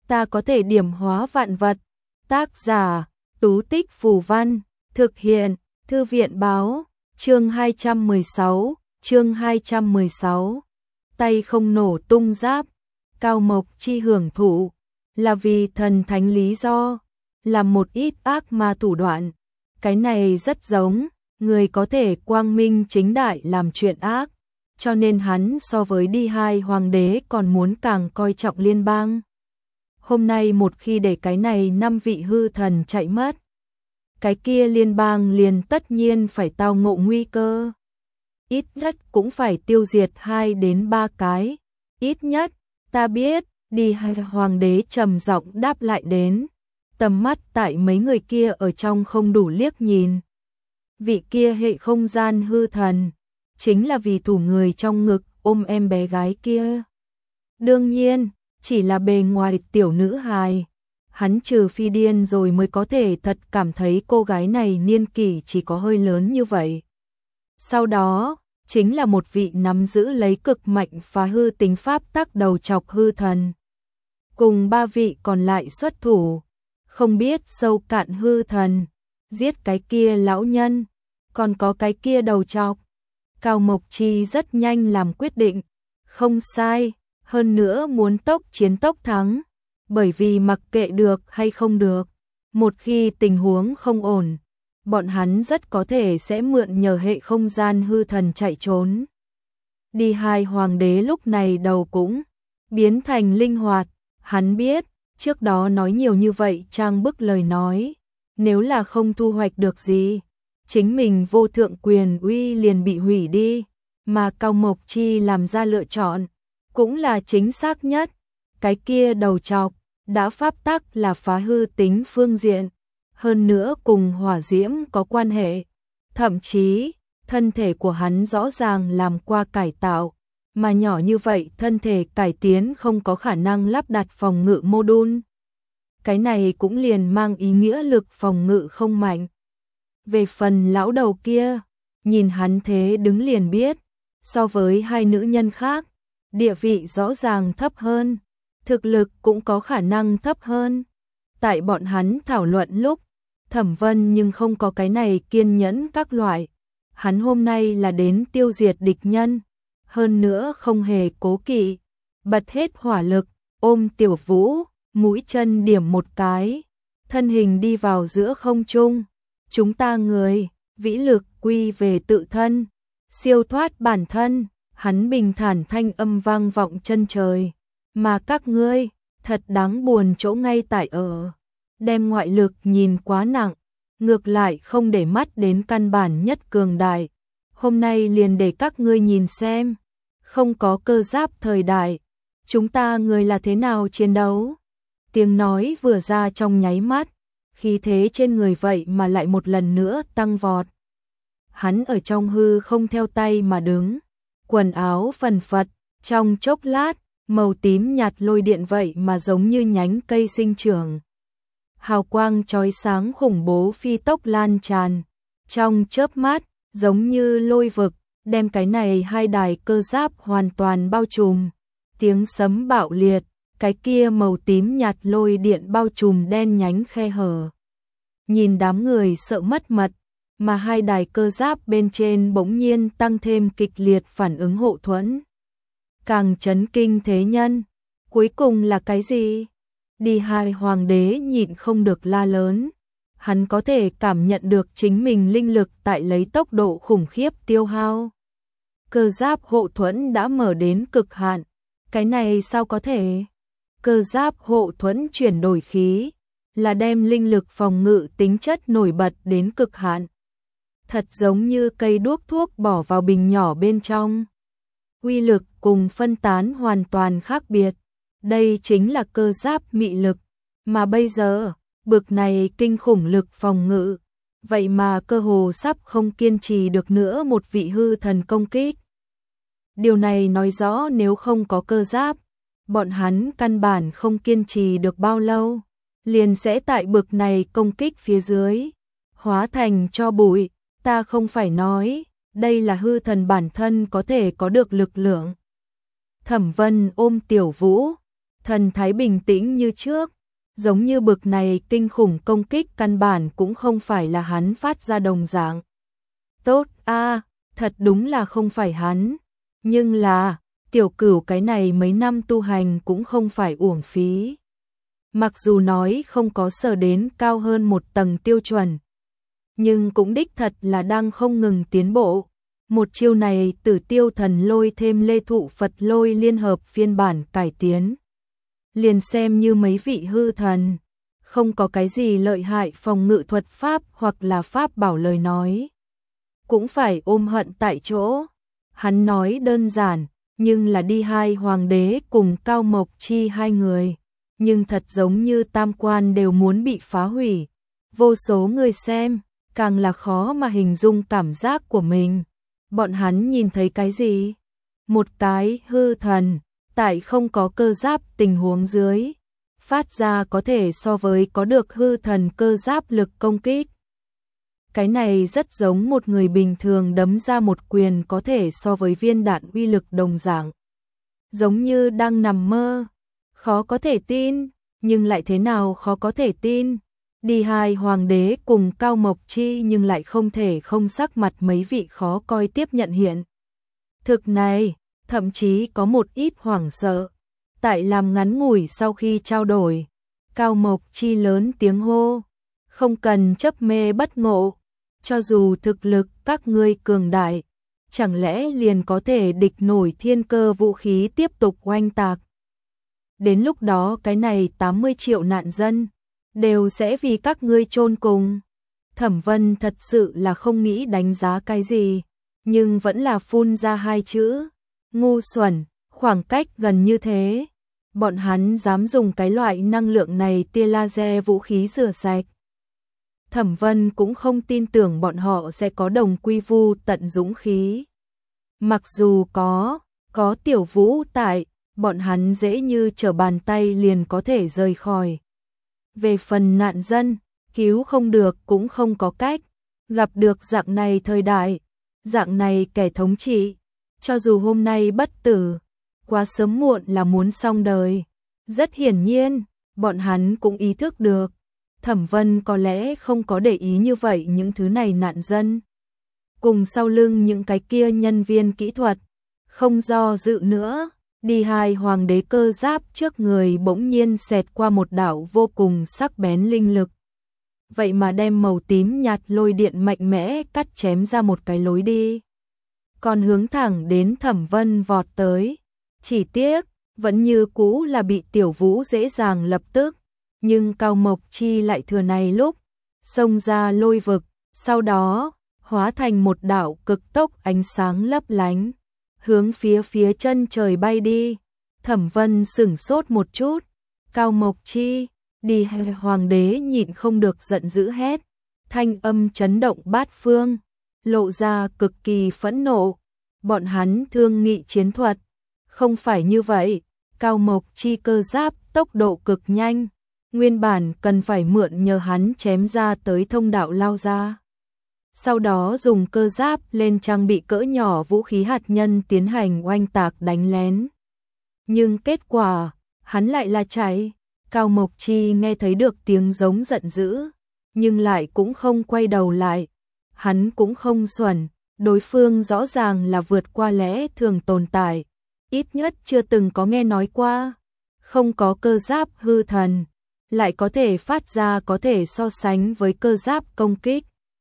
ta có thể điểm hóa vạn vật. Tác giả, Tú Tích Phù Văn, thực hiện, Thư viện Báo, chương 216, tay không nổ tung giáp, Cao Mộc Chi hưởng thụ, là vì thần thánh lý do, là một ít ác ma thủ đoạn. Cái này rất giống, người có thể quang minh chính đại làm chuyện ác, cho nên hắn so với đi hai hoàng đế còn muốn càng coi trọng liên bang. Hôm nay một khi để cái này 5 vị hư thần chạy mất, cái kia liên bang liền tất nhiên phải tao ngộ nguy cơ. Ít nhất cũng phải tiêu diệt 2 đến 3 cái. Ít nhất, ta biết, đi hai hoàng đế trầm giọng đáp lại đến. Tầm mắt tại mấy người kia ở trong không đủ liếc nhìn. Vị kia hệ không gian hư thần, chính là vì thủ người trong ngực ôm em bé gái kia. Đương nhiên, chỉ là bề ngoài tiểu nữ hài. Hắn trừ phi điên rồi mới có thể thật cảm thấy cô gái này niên kỷ chỉ có hơi lớn như vậy. Sau đó, chính là một vị nắm giữ lấy cực mạnh phá hư tính pháp tắc đầu chọc hư thần. Cùng 3 vị còn lại xuất thủ, không biết sâu cạn hư thần, giết cái kia lão nhân, còn có cái kia đầu chọc. Cao Mộc Chi rất nhanh làm quyết định, không sai, hơn nữa muốn tốc chiến tốc thắng, bởi vì mặc kệ được hay không được, một khi tình huống không ổn, bọn hắn rất có thể sẽ mượn nhờ hệ không gian hư thần chạy trốn. Đi hai hoàng đế lúc này đầu cũng biến thành linh hoạt, hắn biết, trước đó nói nhiều như vậy trang bức lời nói, nếu là không thu hoạch được gì, chính mình vô thượng quyền uy liền bị hủy đi, mà Cao Mộc Chi làm ra lựa chọn, cũng là chính xác nhất, cái kia đầu chọc, đã pháp tắc là phá hư tính phương diện, hơn nữa cùng hỏa diễm có quan hệ, thậm chí, thân thể của hắn rõ ràng làm qua cải tạo, mà nhỏ như vậy thân thể cải tiến không có khả năng lắp đặt phòng ngự module. Cái này cũng liền mang ý nghĩa lực phòng ngự không mạnh. Về phần lão đầu kia, nhìn hắn thế đứng liền biết, so với hai nữ nhân khác, địa vị rõ ràng thấp hơn, thực lực cũng có khả năng thấp hơn. Tại bọn hắn thảo luận lúc, Thẩm Vân nhưng không có cái này kiên nhẫn các loại. Hắn hôm nay là đến tiêu diệt địch nhân, hơn nữa không hề cố kỵ, bật hết hỏa lực, ôm Tiểu Vũ, mũi chân điểm một cái, thân hình đi vào giữa không trung. Chúng ta người, vĩ lực quy về tự thân, siêu thoát bản thân, hắn bình thản thanh âm vang vọng chân trời, mà các ngươi, thật đáng buồn chỗ ngay tại ở, đem ngoại lực nhìn quá nặng, ngược lại không để mắt đến căn bản nhất cường đại, hôm nay liền để các ngươi nhìn xem, không có cơ giáp thời đại, chúng ta người là thế nào chiến đấu. Tiếng nói vừa ra trong nháy mắt, khí thế trên người vậy mà lại một lần nữa tăng vọt. Hắn ở trong hư không theo tay mà đứng, quần áo phần phật, trong chốc lát, màu tím nhạt lôi điện vậy mà giống như nhánh cây sinh trưởng. Hào quang chói sáng khủng bố phi tốc lan tràn, trong chớp mắt, giống như lôi vực, đem cái này hai đài cơ giáp hoàn toàn bao trùm. Tiếng sấm bạo liệt, cái kia màu tím nhạt lôi điện bao trùm đen nhánh khe hở. Nhìn đám người sợ mất mật, mà hai đài cơ giáp bên trên bỗng nhiên tăng thêm kịch liệt phản ứng hộ thuẫn. Càng chấn kinh thế nhân, cuối cùng là cái gì? Đi hai hoàng đế nhịn không được la lớn. Hắn có thể cảm nhận được chính mình linh lực tại lấy tốc độ khủng khiếp tiêu hao. Cơ giáp hộ thuẫn đã mở đến cực hạn. Cái này sao có thể? Cơ giáp hộ thuẫn chuyển đổi khí, là đem linh lực phòng ngự tính chất nổi bật đến cực hạn. Thật giống như cây đuốc thuốc bỏ vào bình nhỏ bên trong. Uy lực cùng phân tán hoàn toàn khác biệt. Đây chính là cơ giáp mị lực. Mà bây giờ, bực này kinh khủng lực phòng ngự. Vậy mà cơ hồ sắp không kiên trì được nữa một vị hư thần công kích. Điều này nói rõ nếu không có cơ giáp, bọn hắn căn bản không kiên trì được bao lâu, liền sẽ tại bực này công kích phía dưới, hóa thành cho bụi. Ta không phải nói, đây là hư thần bản thân có thể có được lực lượng. Thẩm Vân ôm Tiểu Vũ, thần thái bình tĩnh như trước, giống như bực này kinh khủng công kích căn bản cũng không phải là hắn phát ra đồng dạng. Tốt a, thật đúng là không phải hắn, nhưng là, Tiểu Cửu cái này mấy năm tu hành cũng không phải uổng phí. Mặc dù nói không có sở đến cao hơn một tầng tiêu chuẩn, nhưng cũng đích thật là đang không ngừng tiến bộ. Một chiêu này Tử Tiêu Thần Lôi thêm Lê Thụ Phật Lôi liên hợp phiên bản cải tiến. Liền xem như mấy vị hư thần, không có cái gì lợi hại phòng ngự thuật pháp hoặc là pháp bảo lời nói, cũng phải ôm hận tại chỗ. Hắn nói đơn giản, nhưng là đi hai hoàng đế cùng Cao Mộc Chi hai người, nhưng thật giống như tam quan đều muốn bị phá hủy. Vô số người xem, càng là khó mà hình dung cảm giác của mình. Bọn hắn nhìn thấy cái gì? Một cái hư thần, tại không có cơ giáp tình huống dưới, phát ra có thể so với có được hư thần cơ giáp lực công kích. Cái này rất giống một người bình thường đấm ra một quyền có thể so với viên đạn uy lực đồng dạng. Giống như đang nằm mơ, khó có thể tin, nhưng lại thế nào khó có thể tin. Đi hai hoàng đế cùng Cao Mộc Chi nhưng lại không thể không sắc mặt mấy vị khó coi tiếp nhận hiện thực này, thậm chí có một ít hoảng sợ. Tại làm ngắn ngủi sau khi trao đổi, Cao Mộc Chi lớn tiếng hô, không cần chấp mê bất ngộ, cho dù thực lực các ngươi cường đại, chẳng lẽ liền có thể địch nổi thiên cơ vũ khí tiếp tục oanh tạc. Đến lúc đó cái này 80 triệu nạn dân đều sẽ vì các ngươi chôn cùng. Thẩm Vân thật sự là không nghĩ đánh giá cái gì, nhưng vẫn là phun ra hai chữ, ngu xuẩn. Khoảng cách gần như thế, bọn hắn dám dùng cái loại năng lượng này tia laser vũ khí rửa sạch. Thẩm Vân cũng không tin tưởng bọn họ sẽ có đồng quy vu tận dũng khí. Mặc dù có Tiểu Vũ tại, bọn hắn dễ như trở bàn tay liền có thể rời khỏi. Về phần nạn dân, cứu không được cũng không có cách, gặp được dạng này thời đại, dạng này kẻ thống trị, cho dù hôm nay bất tử, quá sớm muộn là muốn xong đời. Rất hiển nhiên, bọn hắn cũng ý thức được, Thẩm Vân có lẽ không có để ý như vậy những thứ này nạn dân. Cùng sau lưng những cái kia nhân viên kỹ thuật, không do dự nữa, đi hai hoàng đế cơ giáp trước người bỗng nhiên xẹt qua một đạo vô cùng sắc bén linh lực. Vậy mà đem màu tím nhạt lôi điện mạnh mẽ cắt chém ra một cái lối đi. Còn hướng thẳng đến Thẩm Vân vọt tới. Chỉ tiếc, vẫn như cũ là bị Tiểu Vũ dễ dàng lập tức. Nhưng Cao Mộc Chi lại thừa này lúc, xông ra lôi vực, sau đó, hóa thành một đạo cực tốc ánh sáng lấp lánh, hướng phía chân trời bay đi. Thẩm Vân sửng sốt một chút, Cao Mộc Chi, đi hoàng đế nhịn không được giận dữ hét, thanh âm chấn động bát phương, lộ ra cực kỳ phẫn nộ. Bọn hắn thương nghị chiến thuật, không phải như vậy. Cao Mộc Chi cơ giáp tốc độ cực nhanh, nguyên bản cần phải mượn nhờ hắn chém ra tới thông đạo lao ra. Sau đó dùng cơ giáp lên trang bị cỡ nhỏ vũ khí hạt nhân tiến hành oanh tạc đánh lén. Nhưng kết quả, hắn lại là chạy. Cao Mộc Chi nghe thấy được tiếng giống giận dữ, nhưng lại cũng không quay đầu lại. Hắn cũng không xuẩn, đối phương rõ ràng là vượt qua lẽ thường tồn tại. Ít nhất chưa từng có nghe nói qua. Không có cơ giáp hư thần, lại có thể phát ra có thể so sánh với cơ giáp công kích.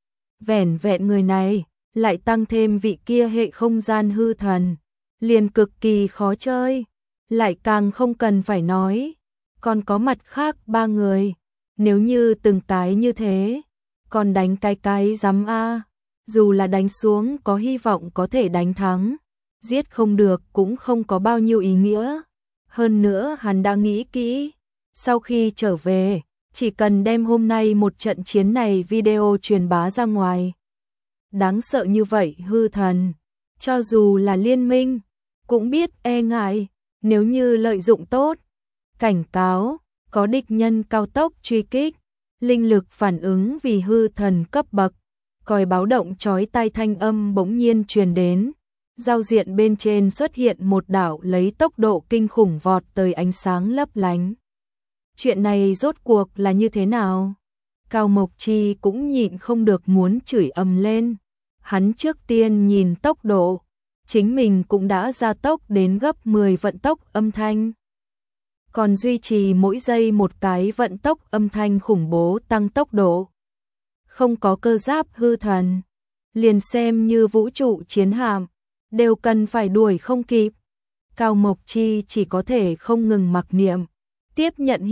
Vẻn vẹn người này, lại tăng thêm vị kia hệ không gian hư thần, liền cực kỳ khó chơi. Lại càng không cần phải nói, còn có mặt khác ba người, nếu như từng cái như thế, còn đánh cái dám a, dù là đánh xuống có hy vọng có thể đánh thắng, giết không được cũng không có bao nhiêu ý nghĩa. Hơn nữa hắn đã nghĩ kỹ, sau khi trở về, chỉ cần đem hôm nay một trận chiến này video truyền bá ra ngoài. Đáng sợ như vậy hư thần, cho dù là liên minh, cũng biết e ngại, nếu như lợi dụng tốt. Cảnh cáo, có địch nhân cao tốc truy kích, linh lực phản ứng vì hư thần cấp bậc, còi báo động chói tai thanh âm bỗng nhiên truyền đến. giao diện bên trên xuất hiện một đạo lấy tốc độ kinh khủng vọt tới ánh sáng lấp lánh. Chuyện này rốt cuộc là như thế nào? Cao Mộc Chi cũng nhịn không được muốn chửi ầm lên. Hắn trước tiên nhìn tốc độ, chính mình cũng đã gia tốc đến gấp 10 vận tốc âm thanh. Còn duy trì mỗi giây một cái vận tốc âm thanh khủng bố tăng tốc độ. Không có cơ giáp hư thần, liền xem như vũ trụ chiến hạm, đều cần phải đuổi không kịp. Cao Mộc Chi chỉ có thể không ngừng mặc niệm, tiếp nhận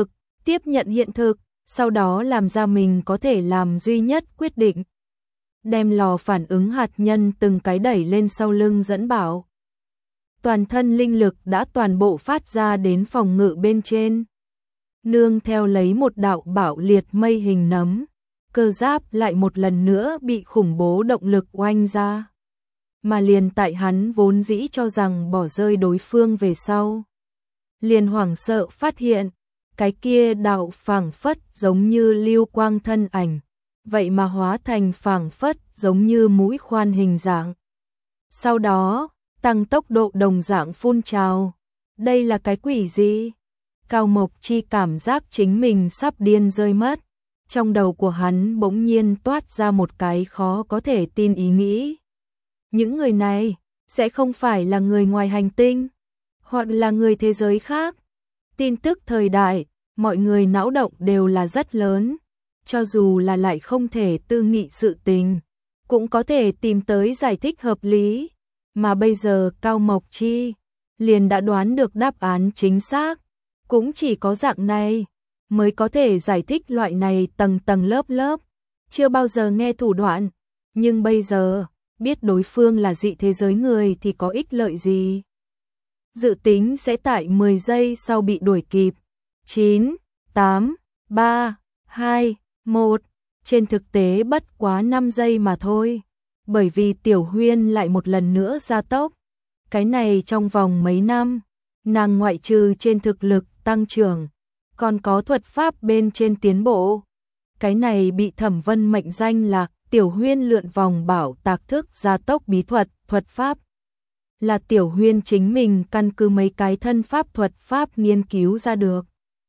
hiện thực, sau đó làm ra mình có thể làm duy nhất quyết định. Đem lò phản ứng hạt nhân từng cái đẩy lên sau lưng dẫn bảo. Toàn thân linh lực đã toàn bộ phát ra đến phòng ngự bên trên. Nương theo lấy một đạo bạo liệt mây hình nấm, cơ giáp lại một lần nữa bị khủng bố động lực oanh ra. Mà liền tại hắn vốn dĩ cho rằng bỏ rơi đối phương về sau. Liền hoảng sợ phát hiện, cái kia đạo phảng phất giống như lưu quang thân ảnh, vậy mà hóa thành phảng phất giống như mũi khoan hình dạng. Sau đó, tăng tốc độ đồng dạng phun trào. Đây là cái quỷ gì? Cao Mộc Chi cảm giác chính mình sắp điên rơi mất. Trong đầu của hắn bỗng nhiên toát ra một cái khó có thể tin ý nghĩ. Những người này sẽ không phải là người ngoài hành tinh, hoặc là người thế giới khác. Tin tức thời đại, mọi người não động đều là rất lớn, cho dù là lại không thể tư nghị sự tình, cũng có thể tìm tới giải thích hợp lý. Mà bây giờ Cao Mộc Chi liền đã đoán được đáp án chính xác, cũng chỉ có dạng này mới có thể giải thích loại này tầng tầng lớp lớp, chưa bao giờ nghe thủ đoạn, nhưng bây giờ biết đối phương là dị thế giới người thì có ích lợi gì. Dự tính sẽ tại 10 giây sau bị đuổi kịp. 9, 8, 3, 2, 1. Trên thực tế bất quá 5 giây mà thôi. Bởi vì Tiểu Huyên lại một lần nữa gia tốc. Cái này trong vòng mấy năm, nàng ngoại trừ trên thực lực tăng trưởng, còn có thuật pháp bên trên tiến bộ. Cái này bị Thẩm Vân mệnh danh là Tiểu Huyên lượn vòng bảo tạc thức gia tốc bí thuật, thuật pháp. Là Tiểu Huyên chính mình căn cứ mấy cái thân pháp thuật pháp nghiên cứu ra được.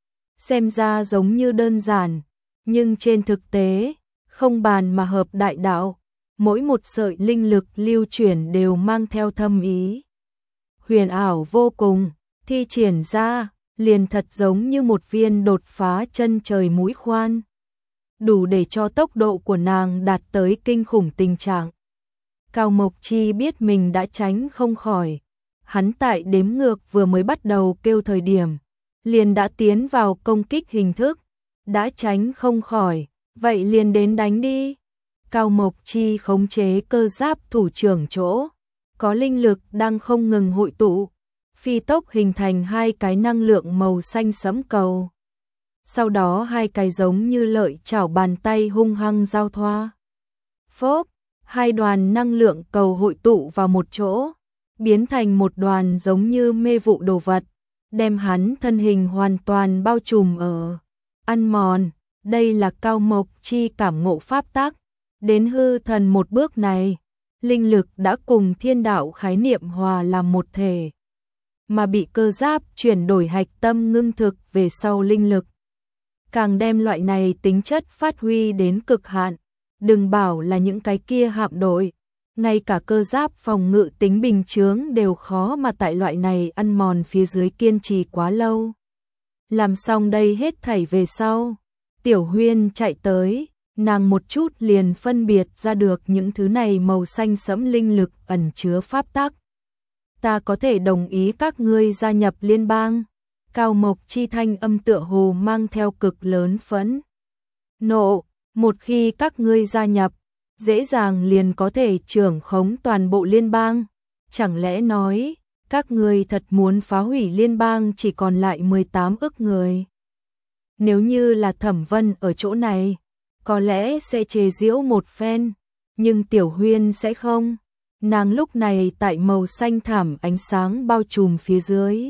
Xem ra giống như đơn giản, nhưng trên thực tế, không bàn mà hợp đại đạo, mỗi một sợi linh lực lưu chuyển đều mang theo thâm ý. Huyền ảo vô cùng, thi triển ra, liền thật giống như một viên đột phá chân trời mũi khoan. Đủ để cho tốc độ của nàng đạt tới kinh khủng tình trạng. Cao Mộc Chi biết mình đã tránh không khỏi. Hắn tại đếm ngược vừa mới bắt đầu kêu thời điểm, liền đã tiến vào công kích hình thức. Đã tránh không khỏi, vậy liền đến đánh đi. Cao Mộc Chi khống chế cơ giáp thủ trưởng chỗ, có linh lực đang không ngừng hội tụ, phi tốc hình thành hai cái năng lượng màu xanh sẫm cầu. Sau đó hai cái giống như lợi chảo bàn tay hung hăng giao thoa. Phốp, hai đoàn năng lượng cầu hội tụ vào một chỗ, biến thành một đoàn giống như mê vụ đồ vật, đem hắn thân hình hoàn toàn bao trùm ở. Ăn mòn, đây là Cao Mộc Chi cảm ngộ pháp tắc. Đến hư thần một bước này, linh lực đã cùng thiên đạo khái niệm hòa làm một thể. Mà bị cơ giáp chuyển đổi hạch tâm ngưng thực về sau linh lực. Càng đem loại này tính chất phát huy đến cực hạn, đừng bảo là những cái kia hạm đội, ngay cả cơ giáp phòng ngự tính bình chướng đều khó mà tại loại này ăn mòn phía dưới kiên trì quá lâu. Làm xong đây hết thảy về sau, Tiểu Huyên chạy tới, nàng một chút liền phân biệt ra được những thứ này màu xanh sẫm linh lực ẩn chứa pháp tắc. Ta có thể đồng ý các ngươi gia nhập liên bang. Cao Mộc Chi thanh âm tựa hồ mang theo cực lớn phẫn nộ, một khi các ngươi gia nhập, dễ dàng liền có thể trưởng khống toàn bộ liên bang. Chẳng lẽ nói, các ngươi thật muốn phá hủy liên bang chỉ còn lại 18 ức người? Nếu như là Thẩm Vân ở chỗ này, có lẽ sẽ chế giễu một phen, nhưng Tiểu Huyên sẽ không. Nàng lúc này tại màu xanh thảm ánh sáng bao trùm phía dưới.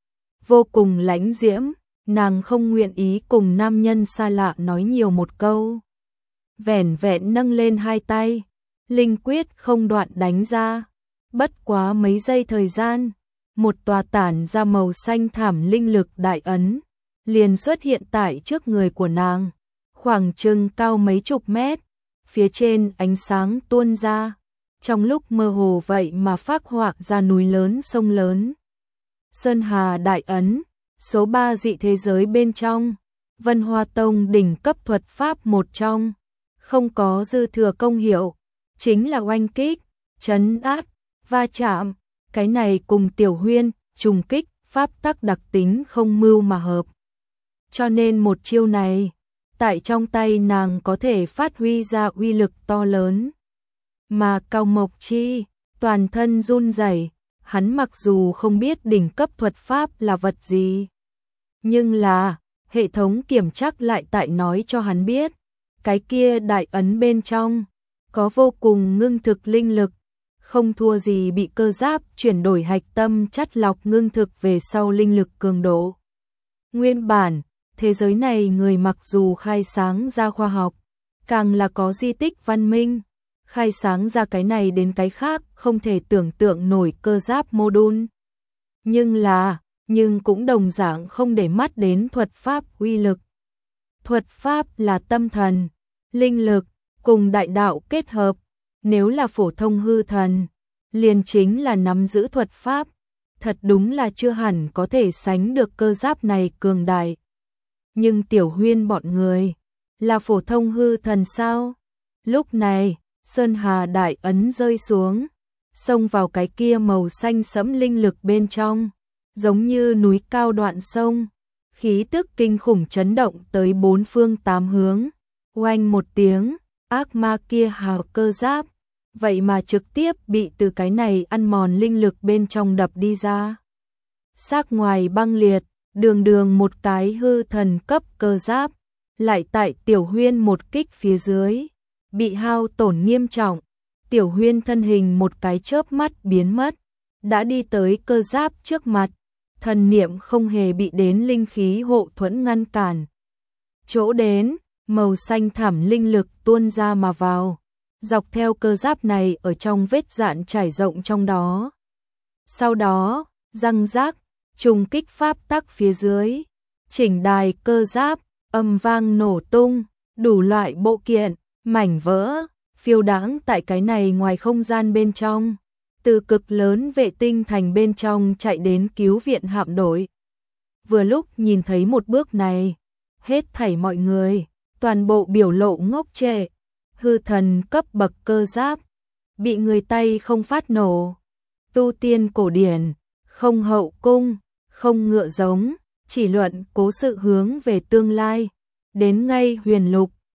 Vô cùng lãnh diễm, nàng không nguyện ý cùng nam nhân xa lạ nói nhiều một câu. Vẻn vẹn nâng lên hai tay, linh quyết không đoạn đánh ra. Bất quá mấy giây thời gian, một tòa tản ra màu xanh thảm linh lực đại ấn liền xuất hiện tại trước người của nàng, khoảng chừng cao mấy chục mét, phía trên ánh sáng tuôn ra, trong lúc mơ hồ vậy mà phác họa ra núi lớn sông lớn. Sơn Hà đại ấn, số 3 dị thế giới bên trong, Vân Hoa Tông đỉnh cấp thuật pháp một trong, không có dư thừa công hiệu, chính là oanh kích, trấn áp, va chạm, cái này cùng Tiểu Huyên, trùng kích, pháp tắc đặc tính không mưu mà hợp. Cho nên một chiêu này, tại trong tay nàng có thể phát huy ra uy lực to lớn. Mà Cao Mộc Chi, toàn thân run rẩy, hắn mặc dù không biết đỉnh cấp thuật pháp là vật gì, nhưng là hệ thống kiểm trắc lại tại nói cho hắn biết, cái kia đại ấn bên trong có vô cùng ngưng thực linh lực, không thua gì bị cơ giáp chuyển đổi hạch tâm chắt lọc ngưng thực về sau linh lực cường độ. Nguyên bản, thế giới này người mặc dù khai sáng ra khoa học, càng là có di tích văn minh, khai sáng ra cái này đến cái khác không thể tưởng tượng nổi cơ giáp module. Nhưng cũng đồng dạng không để mắt đến thuật pháp uy lực. Thuật pháp là tâm thần, linh lực, cùng đại đạo kết hợp, nếu là phổ thông hư thần, liền chính là nắm giữ thuật pháp, thật đúng là chưa hẳn có thể sánh được cơ giáp này cường đại. Nhưng Tiểu Huyên bọn người, là phổ thông hư thần sao? Lúc này, Sơn Hà đại ấn rơi xuống, xông vào cái kia màu xanh sẫm linh lực bên trong, giống như núi cao đoạn sông, khí tức kinh khủng chấn động tới bốn phương tám hướng. Oanh một tiếng, ác ma kia hào cơ giáp, vậy mà trực tiếp bị từ cái này ăn mòn linh lực bên trong đập đi ra. Xác ngoài băng liệt, đường một cái hư thần cấp cơ giáp, lại tại Tiểu Huyên một kích phía dưới, bị hao tổn nghiêm trọng. Tiểu Huyên thân hình một cái chớp mắt biến mất, đã đi tới cơ giáp trước mặt, thần niệm không hề bị đến linh khí hộ thuẫn ngăn cản. Chỗ đến, màu xanh thảm linh lực tuôn ra mà vào, dọc theo cơ giáp này ở trong vết dạn trải rộng trong đó. Sau đó, răng rác, trùng kích pháp tắc phía dưới, chỉnh đài cơ giáp, âm vang nổ tung, đủ loại bộ kiện, mảnh vỡ, phiêu đãng tại cái này ngoài không gian bên trong, từ cực lớn vệ tinh thành bên trong chạy đến cứu viện hạm đội. Vừa lúc nhìn thấy một bước này, hết thảy mọi người, toàn bộ biểu lộ ngốc trệ, hư thần cấp bậc cơ giáp, bị người tay không phát nổ, tu tiên cổ điển, không hậu cung, không ngựa giống, chỉ luận cố sự hướng về tương lai, đến ngay huyền lục,